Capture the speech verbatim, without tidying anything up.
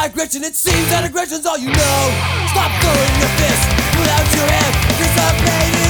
aggression, it seems that aggression's all you know. Stop throwing your fist, put out your hand, 'cause the pain